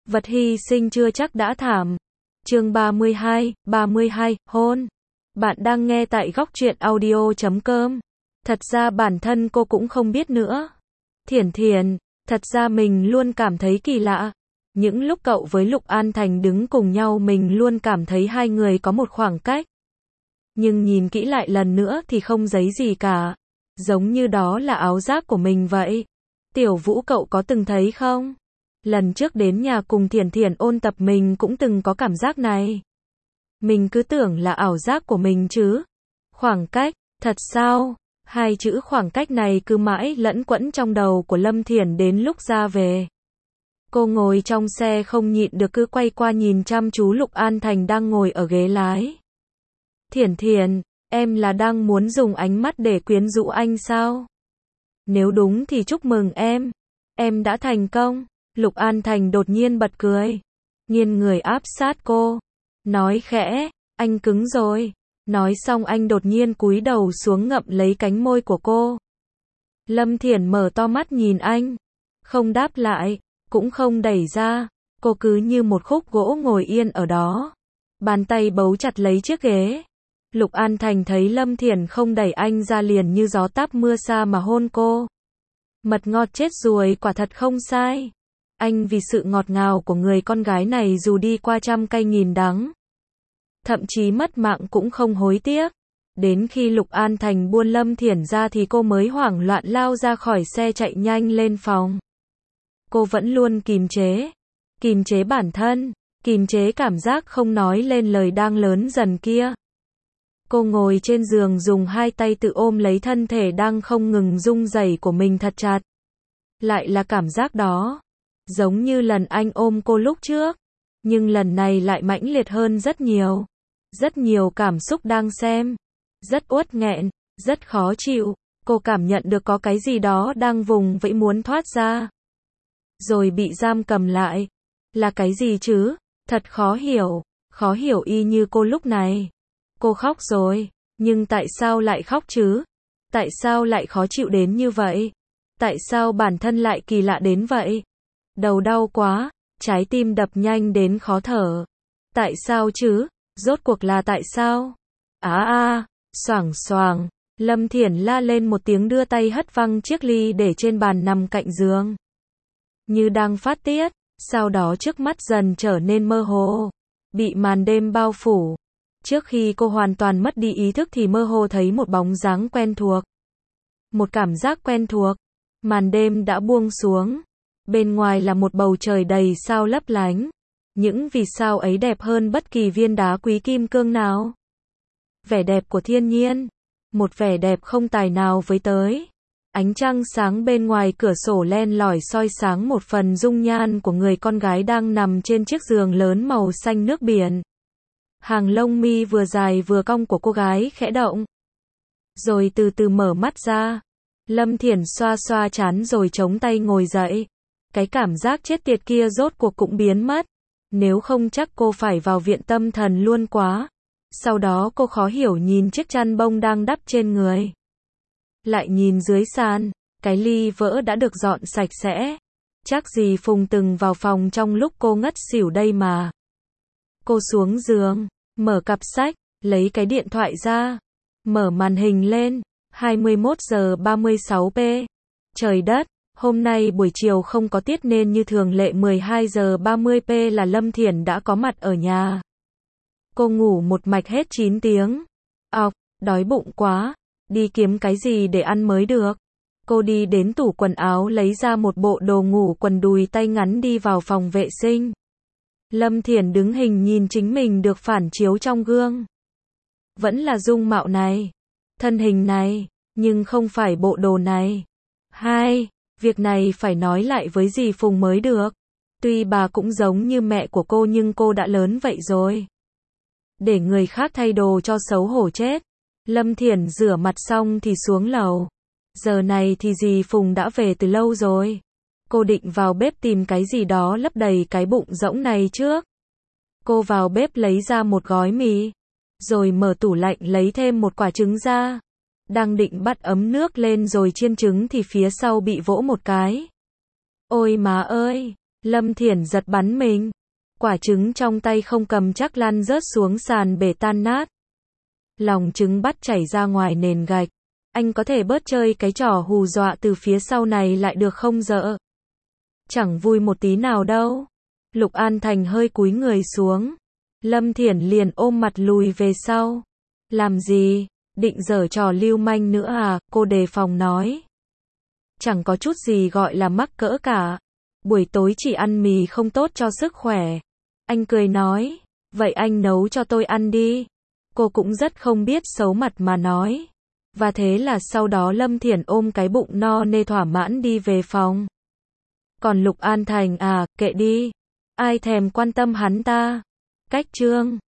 vật hy sinh chưa chắc đã thảm. Chương 32, hôn. Bạn đang nghe tại góc truyện audio.com. Thật ra bản thân cô cũng không biết nữa. Thiển Thiển, thật ra mình luôn cảm thấy kỳ lạ. Những lúc cậu với Lục An Thành đứng cùng nhau mình luôn cảm thấy hai người có một khoảng cách. Nhưng nhìn kỹ lại lần nữa thì không giấy gì cả. Giống như đó là áo giáp của mình vậy. Tiểu Vũ cậu có từng thấy không? Lần trước đến nhà cùng Thiển Thiển ôn tập mình cũng từng có cảm giác này. Mình cứ tưởng là ảo giác của mình chứ. Khoảng cách, thật sao? Hai chữ khoảng cách này cứ mãi lẫn quẫn trong đầu của Lâm Thiển đến lúc ra về. Cô ngồi trong xe không nhịn được cứ quay qua nhìn chăm chú Lục An Thành đang ngồi ở ghế lái. Thiển Thiển, em là đang muốn dùng ánh mắt để quyến rũ anh sao? Nếu đúng thì chúc mừng em. Em đã thành công. Lục An Thành đột nhiên bật cười. Nghiêng người áp sát cô. Nói khẽ, anh cứng rồi. Nói xong anh đột nhiên cúi đầu xuống ngậm lấy cánh môi của cô. Lâm Thiển mở to mắt nhìn anh. Không đáp lại, cũng không đẩy ra. Cô cứ như một khúc gỗ ngồi yên ở đó. Bàn tay bấu chặt lấy chiếc ghế. Lục An Thành thấy Lâm Thiển không đẩy anh ra liền như gió táp mưa xa mà hôn cô. Mật ngọt chết ruồi quả thật không sai. Anh vì sự ngọt ngào của người con gái này dù đi qua trăm cay nghìn đắng. Thậm chí mất mạng cũng không hối tiếc. Đến khi Lục An Thành buông Lâm Thiển ra thì cô mới hoảng loạn lao ra khỏi xe chạy nhanh lên phòng. Cô vẫn luôn kìm chế bản thân, kìm chế cảm giác không nói lên lời đang lớn dần kia. Cô ngồi trên giường dùng hai tay tự ôm lấy thân thể đang không ngừng rung rẩy của mình thật chặt. Lại là cảm giác đó. Giống như lần anh ôm cô lúc trước. Nhưng lần này lại mãnh liệt hơn rất nhiều. Rất nhiều cảm xúc đang xem. Rất uất nghẹn, rất khó chịu. Cô cảm nhận được có cái gì đó đang vùng vẫy muốn thoát ra. Rồi bị giam cầm lại. Là cái gì chứ? Thật khó hiểu y như cô lúc này. Cô khóc rồi, nhưng tại sao lại khóc chứ? Tại sao lại khó chịu đến như vậy? Tại sao bản thân lại kỳ lạ đến vậy? Đầu đau quá, trái tim đập nhanh đến khó thở. Tại sao chứ? Rốt cuộc là tại sao? Xoảng xoảng, Lâm Thiển la lên một tiếng đưa tay hất văng chiếc ly để trên bàn nằm cạnh giường. Như đang phát tiết, sau đó trước mắt dần trở nên mơ hồ, bị màn đêm bao phủ. Trước khi cô hoàn toàn mất đi ý thức thì mơ hồ thấy một bóng dáng quen thuộc. Một cảm giác quen thuộc. Màn đêm đã buông xuống. Bên ngoài là một bầu trời đầy sao lấp lánh. Những vì sao ấy đẹp hơn bất kỳ viên đá quý kim cương nào. Vẻ đẹp của thiên nhiên. Một vẻ đẹp không tài nào với tới. Ánh trăng sáng bên ngoài cửa sổ len lỏi soi sáng một phần dung nhan của người con gái đang nằm trên chiếc giường lớn màu xanh nước biển. Hàng lông mi vừa dài vừa cong của cô gái khẽ động. Rồi từ từ mở mắt ra. Lâm Thiển xoa xoa trán rồi chống tay ngồi dậy. Cái cảm giác chết tiệt kia rốt cuộc cũng biến mất. Nếu không chắc cô phải vào viện tâm thần luôn quá. Sau đó cô khó hiểu nhìn chiếc chăn bông đang đắp trên người. Lại nhìn dưới sàn. Cái ly vỡ đã được dọn sạch sẽ. Chắc gì Phùng từng vào phòng trong lúc cô ngất xỉu đây mà. Cô xuống giường, mở cặp sách, lấy cái điện thoại ra, mở màn hình lên, 21:36p. Trời đất, hôm nay buổi chiều không có tiết nên như thường lệ 12:30p là Lâm Thiển đã có mặt ở nhà. Cô ngủ một mạch hết 9 tiếng. Đói bụng quá, đi kiếm cái gì để ăn mới được. Cô đi đến tủ quần áo lấy ra một bộ đồ ngủ quần đùi tay ngắn đi vào phòng vệ sinh. Lâm Thiển đứng hình nhìn chính mình được phản chiếu trong gương. Vẫn là dung mạo này, thân hình này, nhưng không phải bộ đồ này. Việc này phải nói lại với dì Phùng mới được. Tuy bà cũng giống như mẹ của cô nhưng cô đã lớn vậy rồi. Để người khác thay đồ cho xấu hổ chết. Lâm Thiển rửa mặt xong thì xuống lầu. Giờ này thì dì Phùng đã về từ lâu rồi. Cô định vào bếp tìm cái gì đó lấp đầy cái bụng rỗng này trước. Cô vào bếp lấy ra một gói mì. Rồi mở tủ lạnh lấy thêm một quả trứng ra. Đang định bắt ấm nước lên rồi chiên trứng thì phía sau bị vỗ một cái. Ôi má ơi! Lâm Thiển giật bắn mình. Quả trứng trong tay không cầm chắc lăn rớt xuống sàn bể tan nát. Lòng trứng bắt chảy ra ngoài nền gạch. Anh có thể bớt chơi cái trò hù dọa từ phía sau này lại được không dợ? Chẳng vui một tí nào đâu. Lục An Thành hơi cúi người xuống. Lâm Thiển liền ôm mặt lùi về sau. Làm gì? Định giở trò lưu manh nữa à? Cô đề phòng nói. Chẳng có chút gì gọi là mắc cỡ cả. Buổi tối chỉ ăn mì không tốt cho sức khỏe. Anh cười nói. Vậy anh nấu cho tôi ăn đi. Cô cũng rất không biết xấu mặt mà nói. Và thế là sau đó Lâm Thiển ôm cái bụng no nê thỏa mãn đi về phòng. Còn Lục An Thành à, kệ đi. Ai thèm quan tâm hắn ta. Cách chương